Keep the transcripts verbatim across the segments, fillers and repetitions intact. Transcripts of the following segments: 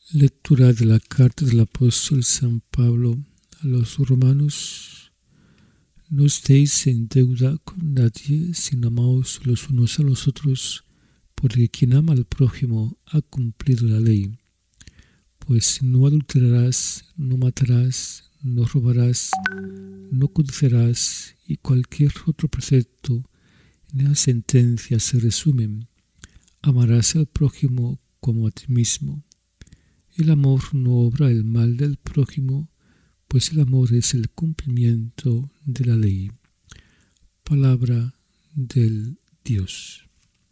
Lectura de la carta del apóstol San Pablo a los romanos. No estéis en deuda con nadie, sino amaos los unos a los otros, porque quien ama al prójimo ha cumplido la ley. Pues no adulterarás, no matarás, no robarás, no codiciarás, y cualquier otro precepto en esa sentencia se resumen. Amarás al prójimo como a ti mismo. El amor no obra el mal del prójimo, pues el amor es el cumplimiento de la ley. Palabra del Dios.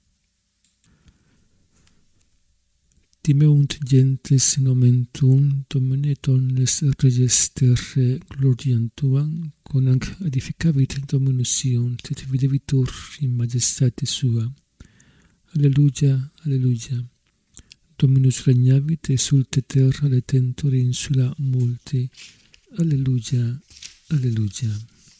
Timeunt gentes in momentum Domine donnes reges terrae gloriam tuam, conanc edificavit Dominus Sion, et videbitur in majestate sua. Alleluia, alleluia. Dominus regnavit, exulte terra letentur insula multe. Alleluia, alleluia.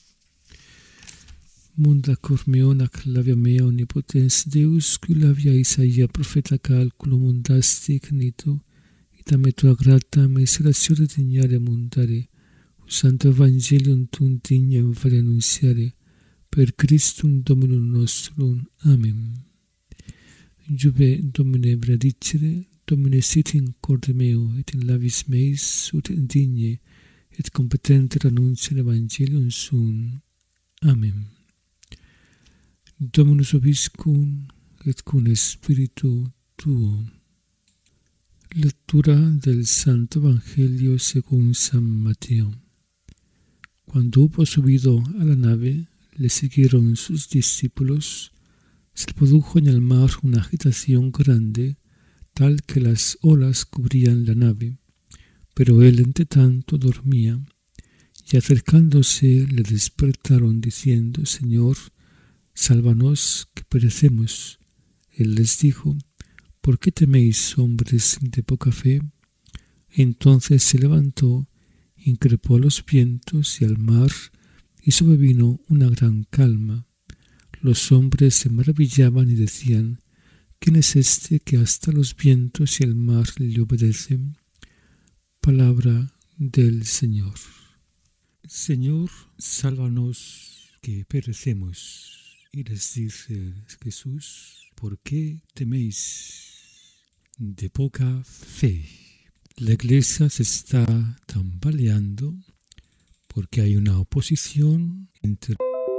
Munda cor meon ac labia mea omnipotens Deus, qui labia Isaia profeta calculo mundasti cnito, ita me tua grata miseratione dignare mundare, santo evangelium tum dignem vale annunziare, per Christum Dominum nostrum. Amen. Iube Domine benedicere, Domine sit in corde meo, et in labis meis, ut indigne, et competenter annunciare evangelium sum. Amen. Dominus vobiscum, et cum spiritu tuo. Lectura del Santo Evangelio según San Mateo. Cuando hubo subido a la nave, le siguieron sus discípulos. Se produjo en el mar una agitación grande, tal que las olas cubrían la nave, pero él entre tanto dormía, y acercándose le despertaron diciendo: Señor, sálvanos, que perecemos. Él les dijo: ¿por qué teméis, hombres de poca fe? Entonces se levantó, increpó a los vientos y al mar, y sobrevino una gran calma. Los hombres se maravillaban y decían: ¿quién es este que hasta los vientos y el mar le obedecen? Palabra del Señor. Señor, sálvanos, que perecemos. Y les dice Jesús: ¿por qué teméis, de poca fe? La iglesia se está tambaleando porque hay una oposición entre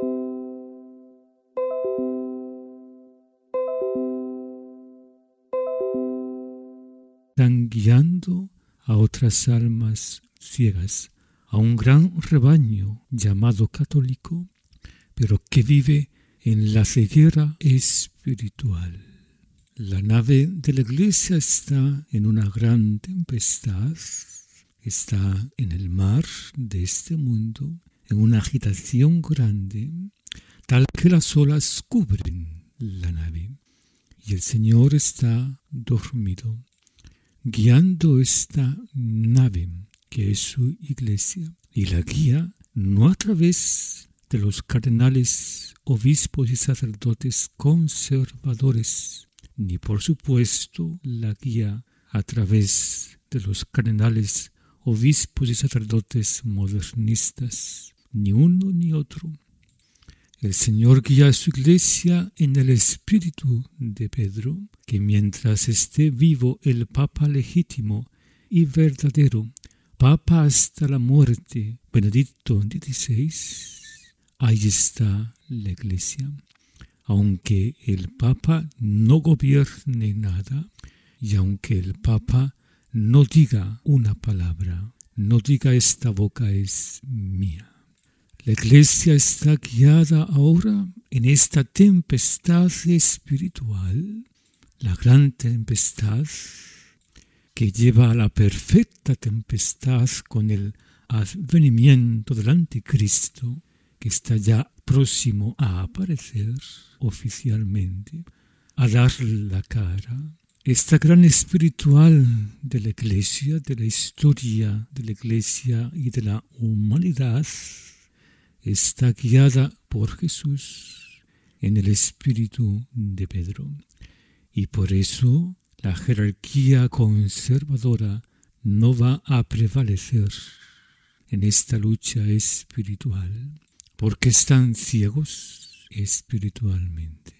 están guiando a otras almas ciegas, a un gran rebaño llamado católico, pero que vive en la ceguera espiritual. La nave de la iglesia está en una gran tempestad, está en el mar de este mundo, en una agitación grande, tal que las olas cubren la nave, y el Señor está dormido, guiando esta nave que es su iglesia, y la guía no a través de los cardenales, obispos y sacerdotes conservadores, ni por supuesto la guía a través de los cardenales, obispos y sacerdotes modernistas, ni uno ni otro. El Señor guía a su iglesia en el espíritu de Pedro, que mientras esté vivo el Papa legítimo y verdadero, Papa hasta la muerte, Benedicto dieciséis, ahí está la iglesia. Aunque el Papa no gobierne nada, y aunque el Papa no diga una palabra, no diga esta boca es mía. La iglesia está guiada ahora en esta tempestad espiritual, la gran tempestad que lleva a la perfecta tempestad con el advenimiento del anticristo, que está ya próximo a aparecer oficialmente, a dar la cara. Esta gran espiritual de la iglesia, de la historia de la iglesia y de la humanidad, está guiada por Jesús en el espíritu de Pedro. Y por eso La jerarquía conservadora no va a prevalecer en esta lucha espiritual, porque están ciegos espiritualmente.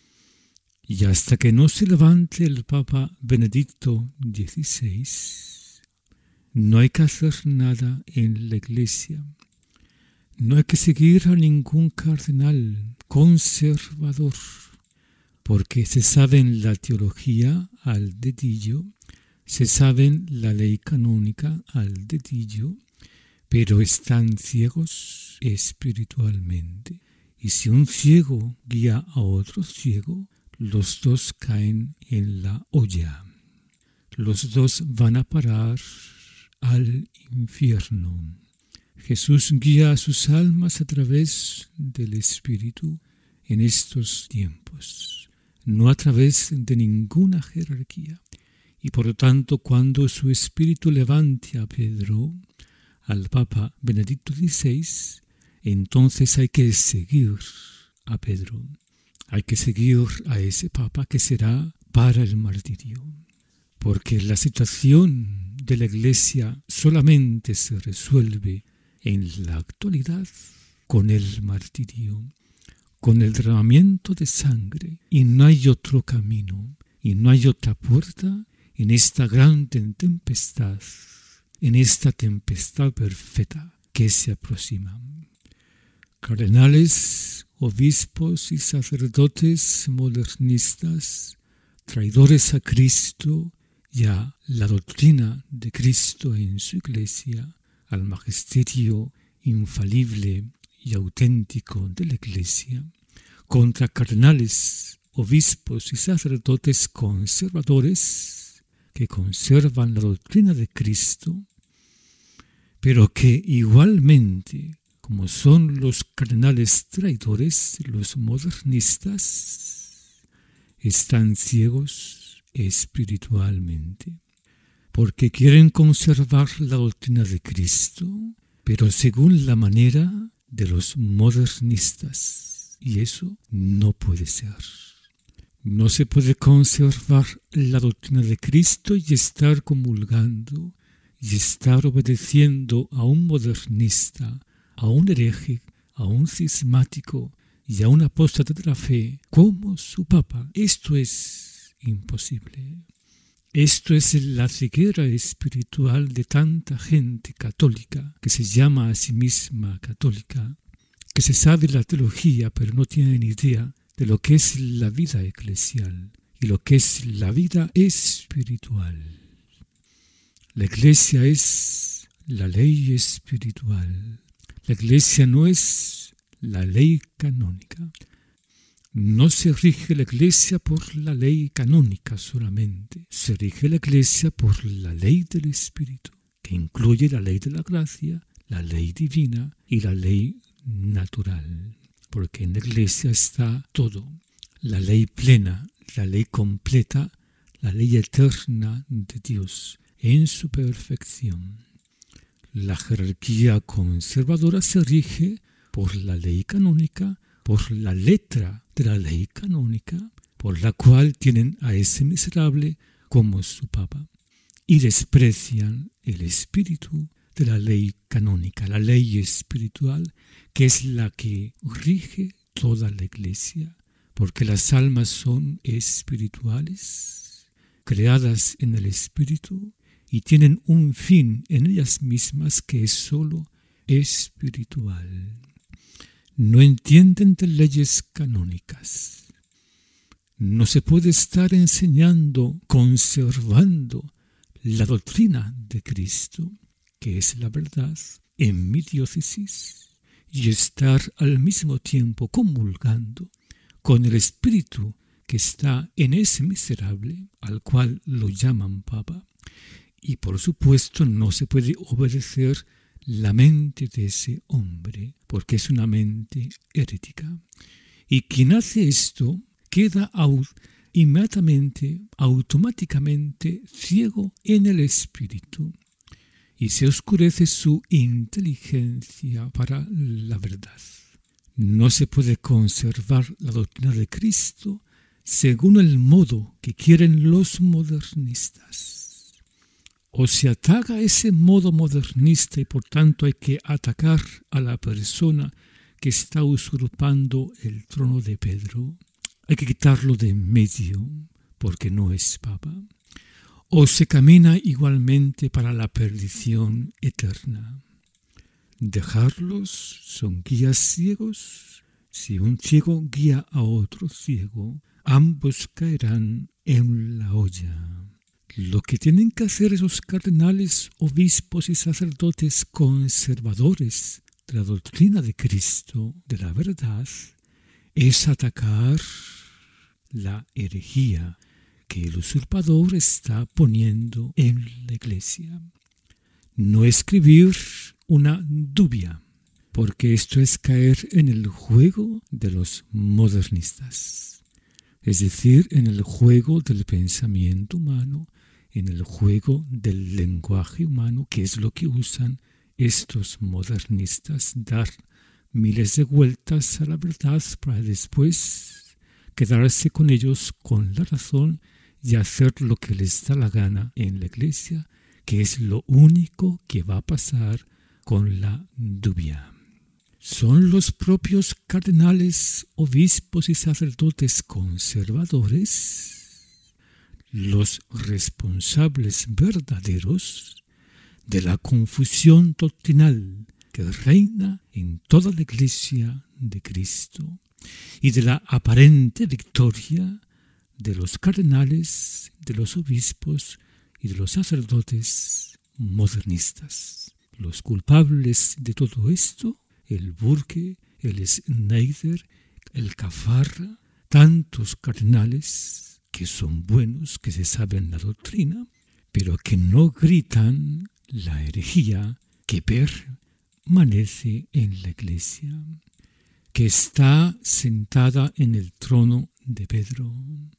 Y hasta que no se levante el Papa Benedicto dieciséis, no hay que hacer nada en la Iglesia. No hay que seguir a ningún cardenal conservador, porque se sabe en la teología al dedillo, se sabe en la ley canónica al dedillo, pero están ciegos espiritualmente. Y si un ciego guía a otro ciego, los dos caen en la olla. Los dos van a parar al infierno. Jesús guía a sus almas a través del Espíritu en estos tiempos, no a través de ninguna jerarquía. Y por lo tanto, cuando su Espíritu levante a Pedro, al Papa Benedicto dieciséis, entonces hay que seguir a Pedro. Hay que seguir a ese Papa que será para el martirio. Porque la situación de la Iglesia solamente se resuelve en la actualidad con el martirio, con el derramamiento de sangre, y no hay otro camino, y no hay otra puerta en esta gran tempestad, en esta tempestad perfecta que se aproxima. Cardenales, obispos y sacerdotes modernistas, traidores a Cristo y a la doctrina de Cristo en su Iglesia, al magisterio infalible y auténtico de la Iglesia, contra cardenales, obispos y sacerdotes conservadores que conservan la doctrina de Cristo, pero que igualmente, como son los cardenales traidores, los modernistas, están ciegos espiritualmente, porque quieren conservar la doctrina de Cristo, pero según la manera de los modernistas. Y eso no puede ser. No se puede conservar la doctrina de Cristo y estar comulgando y estar obedeciendo a un modernista, a un hereje, a un cismático y a un apóstata de la fe como su Papa. Esto es imposible. Esto es la ceguera espiritual de tanta gente católica que se llama a sí misma católica, que se sabe la teología pero no tiene ni idea de lo que es la vida eclesial y lo que es la vida espiritual. La Iglesia es la ley espiritual. La Iglesia no es la ley canónica. No se rige la Iglesia por la ley canónica solamente. Se rige la Iglesia por la ley del Espíritu, que incluye la ley de la gracia, la ley divina y la ley natural. Porque en la Iglesia está todo. La ley plena, la ley completa, la ley eterna de Dios en su perfección. La jerarquía conservadora se rige por la ley canónica, por la letra de la ley canónica, por la cual tienen a ese miserable como su Papa, y desprecian el espíritu de la ley canónica, la ley espiritual, que es la que rige toda la Iglesia, porque las almas son espirituales, creadas en el Espíritu, y tienen un fin en ellas mismas que es solo espiritual. No entienden de leyes canónicas. No se puede estar enseñando, conservando la doctrina de Cristo, que es la verdad, en mi diócesis, y estar al mismo tiempo comulgando con el espíritu que está en ese miserable, al cual lo llaman Papa, y por supuesto no se puede obedecer la mente de ese hombre, porque es una mente herética. Y quien hace esto queda au- inmediatamente, automáticamente ciego en el espíritu, y se oscurece su inteligencia para la verdad. No se puede conservar la doctrina de Cristo según el modo que quieren los modernistas. O se ataca ese modo modernista y por tanto hay que atacar a la persona que está usurpando el trono de Pedro. Hay que quitarlo de en medio porque no es papa. O se camina igualmente para la perdición eterna. Dejarlos son guías ciegos. Si un ciego guía a otro ciego, ambos caerán en la olla. Lo que tienen que hacer esos cardenales, obispos y sacerdotes conservadores de la doctrina de Cristo, de la verdad, es atacar la herejía que el usurpador está poniendo en la Iglesia. No escribir una dubia, porque esto es caer en el juego de los modernistas, es decir, en el juego del pensamiento humano, en el juego del lenguaje humano, que es lo que usan estos modernistas, dar miles de vueltas a la verdad para después quedarse con ellos con la razón y hacer lo que les da la gana en la Iglesia, que es lo único que va a pasar con la dubia. Son los propios cardenales, obispos y sacerdotes conservadores los responsables verdaderos de la confusión doctrinal que reina en toda la Iglesia de Cristo y de la aparente victoria de los cardenales, de los obispos y de los sacerdotes modernistas. Los culpables de todo esto, el Burke, el Schneider, el Caffarra, tantos cardenales que son buenos, que se saben la doctrina, pero que no gritan la herejía que permanece en la Iglesia, que está sentada en el trono de Pedro.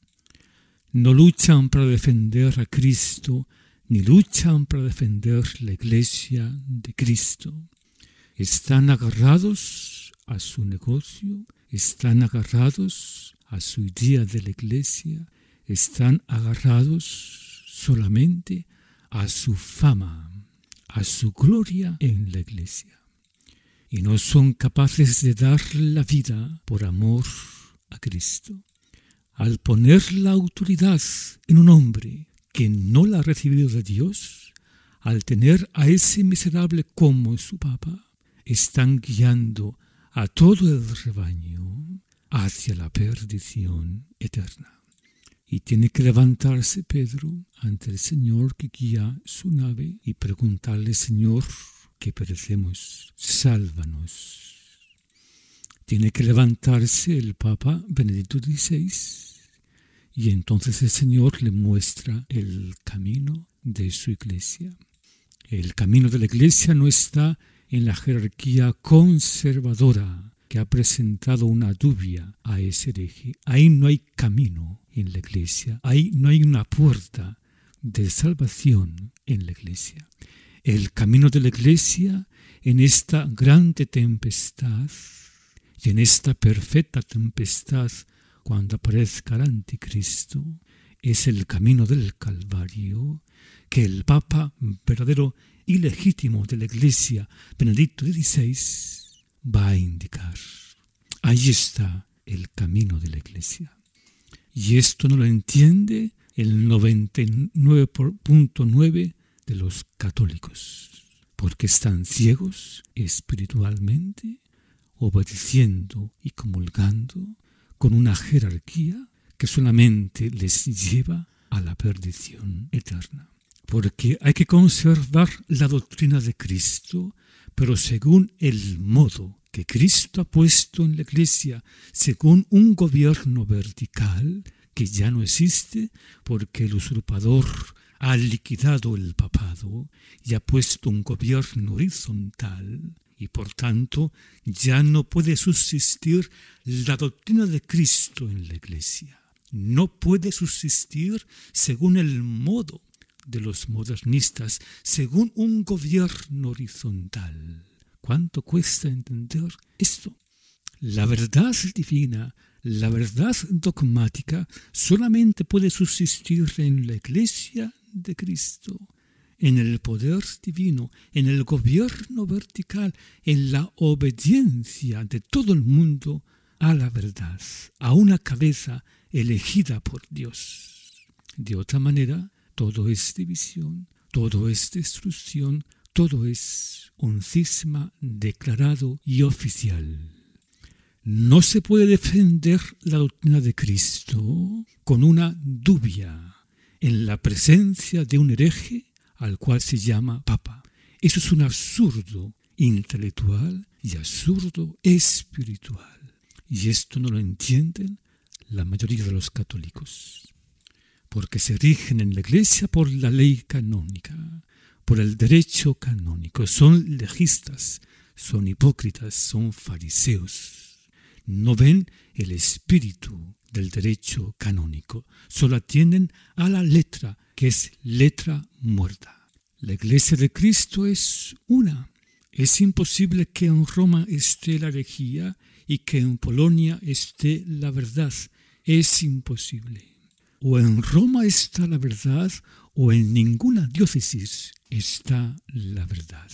No luchan para defender a Cristo, ni luchan para defender la Iglesia de Cristo. Están agarrados a su negocio, están agarrados a su idea de la Iglesia, están agarrados solamente a su fama, a su gloria en la Iglesia. Y no son capaces de dar la vida por amor a Cristo. Al poner la autoridad en un hombre que no la ha recibido de Dios, al tener a ese miserable como su papa, están guiando a todo el rebaño hacia la perdición eterna. Y tiene que levantarse Pedro ante el Señor que guía su nave y preguntarle: Señor, que perecemos, sálvanos. Tiene que levantarse el Papa Benedicto dieciséis y entonces el Señor le muestra el camino de su Iglesia. El camino de la Iglesia no está en la jerarquía conservadora que ha presentado una dubia a ese hereje. Ahí no hay camino en la Iglesia, ahí no hay una puerta de salvación en la Iglesia. El camino de la Iglesia en esta grande tempestad y en esta perfecta tempestad cuando aparezca el Anticristo es el camino del Calvario que el Papa verdadero y legítimo de la Iglesia, Benedicto dieciséis, va a indicar. Ahí está el camino de la Iglesia. Y esto no lo entiende el noventa y nueve punto nueve de los católicos, porque están ciegos espiritualmente, obedeciendo y comulgando con una jerarquía que solamente les lleva a la perdición eterna. Porque hay que conservar la doctrina de Cristo, pero según el modo que Cristo ha puesto en la Iglesia, según un gobierno vertical que ya no existe, porque el usurpador ha liquidado el papado y ha puesto un gobierno horizontal, y por tanto ya no puede subsistir la doctrina de Cristo en la Iglesia. No puede subsistir según el modo de los modernistas, según un gobierno horizontal. ¿Cuánto cuesta entender esto? La verdad divina La verdad dogmática solamente puede subsistir en la Iglesia de Cristo, en el poder divino, en el gobierno vertical, en la obediencia de todo el mundo a la verdad, a una cabeza elegida por Dios. De otra manera, todo es división, todo es destrucción, todo es un cisma declarado y oficial. No se puede defender la doctrina de Cristo con una dubia en la presencia de un hereje al cual se llama Papa. Eso es un absurdo intelectual y absurdo espiritual. Y esto no lo entienden la mayoría de los católicos, porque se rigen en la Iglesia por la ley canónica, por el derecho canónico. Son legistas, son hipócritas, son fariseos. No ven el espíritu del derecho canónico, solo atienden a la letra, que es letra muerta. La Iglesia de Cristo es una. Es imposible que en Roma esté la herejía y que en Polonia esté la verdad. Es imposible. O en Roma está la verdad, o en ninguna diócesis está la verdad.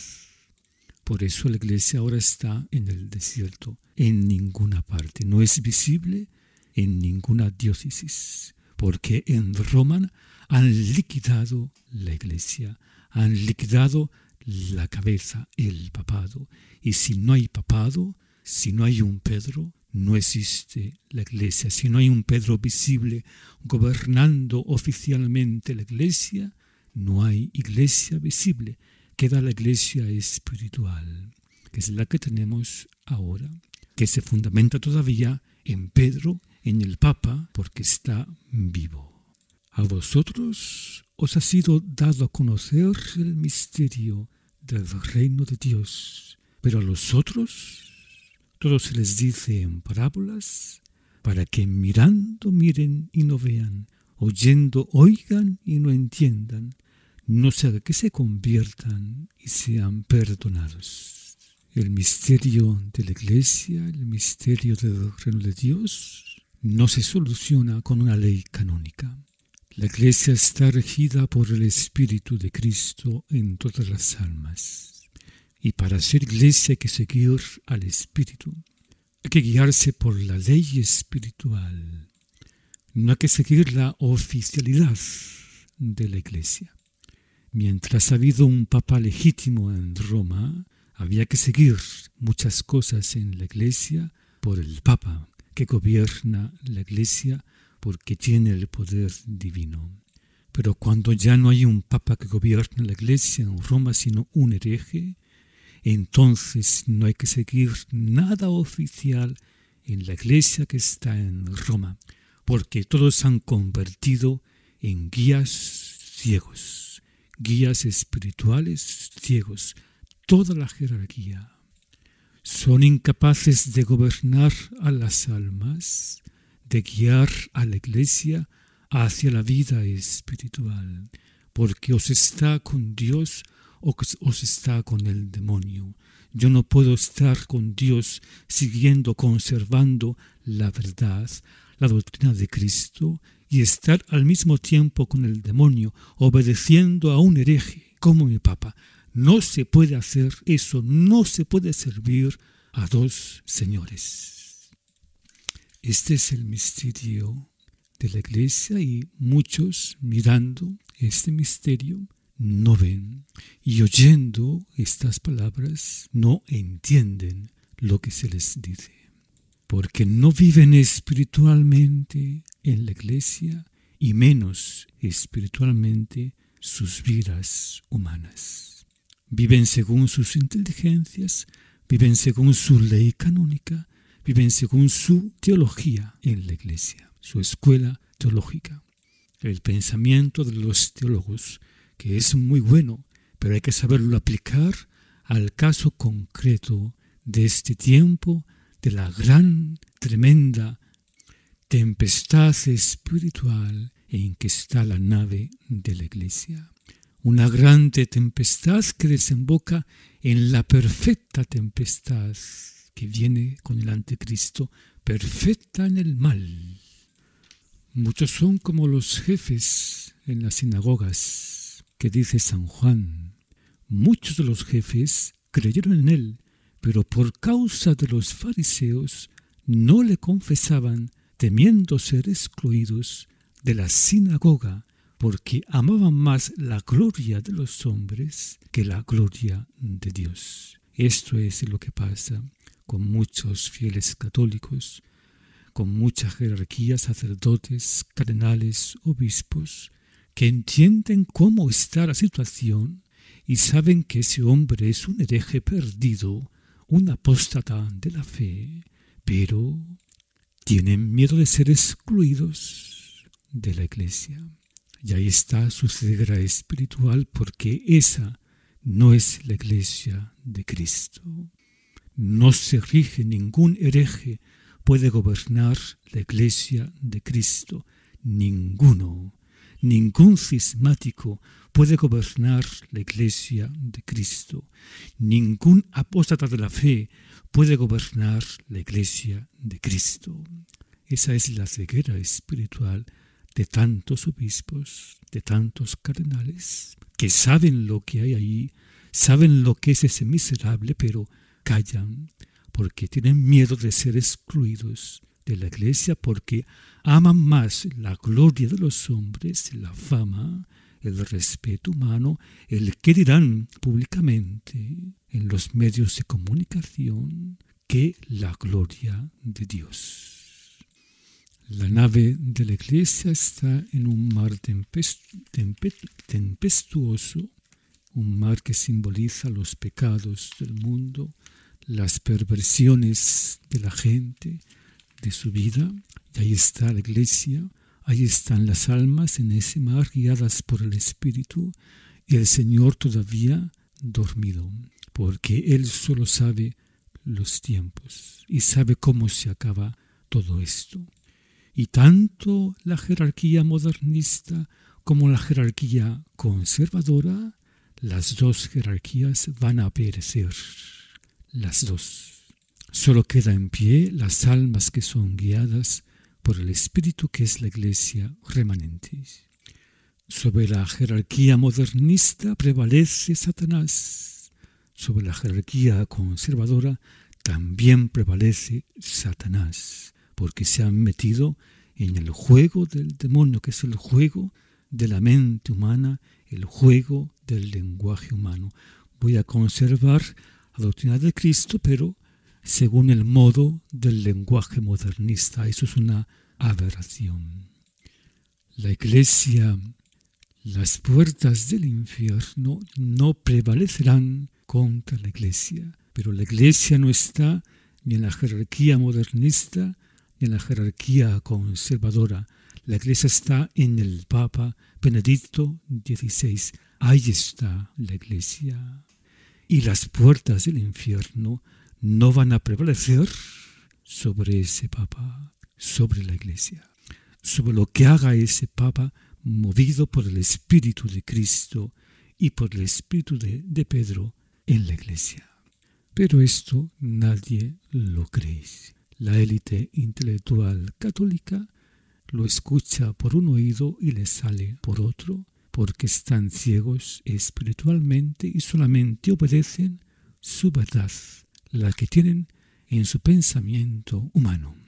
Por eso la Iglesia ahora está en el desierto, en ninguna parte. No es visible en ninguna diócesis, porque en Roma han liquidado la Iglesia, han liquidado la cabeza, el papado. Y si no hay papado, si no hay un Pedro, no existe la Iglesia. Si no hay un Pedro visible gobernando oficialmente la Iglesia, no hay Iglesia visible. Queda la Iglesia espiritual, que es la que tenemos ahora, que se fundamenta todavía en Pedro, en el Papa, porque está vivo. A vosotros os ha sido dado a conocer el misterio del reino de Dios, pero a los otros todo se les dice en parábolas, para que mirando miren y no vean, oyendo oigan y no entiendan, no sea que se conviertan y sean perdonados. El misterio de la Iglesia, el misterio del reino de Dios, no se soluciona con una ley canónica. La Iglesia está regida por el Espíritu de Cristo en todas las almas. Y para ser Iglesia hay que seguir al Espíritu. Hay que guiarse por la ley espiritual. No hay que seguir la oficialidad de la Iglesia. Mientras ha habido un Papa legítimo en Roma, había que seguir muchas cosas en la Iglesia por el Papa, que gobierna la Iglesia porque tiene el poder divino. Pero cuando ya no hay un Papa que gobierna la Iglesia en Roma, sino un hereje, entonces no hay que seguir nada oficial en la Iglesia que está en Roma, porque todos se han convertido en guías ciegos, guías espirituales ciegos, toda la jerarquía. Son incapaces de gobernar a las almas, de guiar a la Iglesia hacia la vida espiritual, porque os está con Dios o os está con el demonio. Yo no puedo estar con Dios siguiendo, conservando la verdad, la doctrina de Cristo, y estar al mismo tiempo con el demonio, obedeciendo a un hereje como mi Papa. No se puede hacer eso, no se puede servir a dos señores. Este es el misterio de la Iglesia y muchos mirando este misterio no ven y oyendo estas palabras no entienden lo que se les dice, porque no viven espiritualmente en la Iglesia y menos espiritualmente sus vidas humanas. Viven según sus inteligencias, viven según su ley canónica, viven según su teología en la Iglesia, su escuela teológica. El pensamiento de los teólogos, que es muy bueno, pero hay que saberlo aplicar al caso concreto de este tiempo, de la gran, tremenda tempestad espiritual en que está la nave de la Iglesia. Una grande tempestad que desemboca en la perfecta tempestad que viene con el anticristo perfecta en el mal. Muchos son como los jefes en las sinagogas, que dice San Juan. Muchos de los jefes creyeron en él, pero por causa de los fariseos no le confesaban, temiendo ser excluidos de la sinagoga, porque amaban más la gloria de los hombres que la gloria de Dios. Esto es lo que pasa con muchos fieles católicos, con mucha jerarquía, sacerdotes, cardenales, obispos, que entienden cómo está la situación y saben que ese hombre es un hereje perdido, un apóstata de la fe, pero tienen miedo de ser excluidos de la Iglesia. Y ahí está su ceguera espiritual, porque esa no es la Iglesia de Cristo. No se rige, ningún hereje puede gobernar la Iglesia de Cristo. Ninguno, ningún cismático puede gobernar la Iglesia de Cristo. Ningún apóstata de la fe puede gobernar la Iglesia de Cristo. Esa es la ceguera espiritual de tantos obispos, de tantos cardenales, que saben lo que hay ahí, saben lo que es ese miserable, pero callan, porque tienen miedo de ser excluidos de la Iglesia, porque aman más la gloria de los hombres, la fama, el respeto humano, el que dirán públicamente en los medios de comunicación, que la gloria de Dios. La nave de la Iglesia está en un mar tempestuoso, un mar que simboliza los pecados del mundo, las perversiones de la gente, de su vida. Y ahí está la Iglesia, ahí están las almas en ese mar guiadas por el Espíritu, y el Señor todavía dormido, porque Él solo sabe los tiempos y sabe cómo se acaba todo esto. Y tanto la jerarquía modernista como la jerarquía conservadora, las dos jerarquías van a perecer, las dos. Solo queda en pie las almas que son guiadas por el Espíritu, que es la Iglesia remanente. Sobre la jerarquía modernista prevalece Satanás. Sobre la jerarquía conservadora también prevalece Satanás, porque se han metido en el juego del demonio, que es el juego de la mente humana, el juego del lenguaje humano. Voy a conservar la doctrina de Cristo, pero según el modo del lenguaje modernista. Eso es una aberración. La Iglesia, las puertas del infierno no prevalecerán contra la Iglesia, pero la Iglesia no está ni en la jerarquía modernista ni en la jerarquía conservadora. La Iglesia está en el Papa Benedicto dieciséis. Ahí está la Iglesia. Y las puertas del infierno no van a prevalecer sobre ese Papa, sobre la Iglesia, sobre lo que haga ese Papa movido por el Espíritu de Cristo y por el Espíritu de, de Pedro en la Iglesia. Pero esto nadie lo cree. La élite intelectual católica lo escucha por un oído y le sale por otro, porque están ciegos espiritualmente y solamente obedecen su verdad, la que tienen en su pensamiento humano.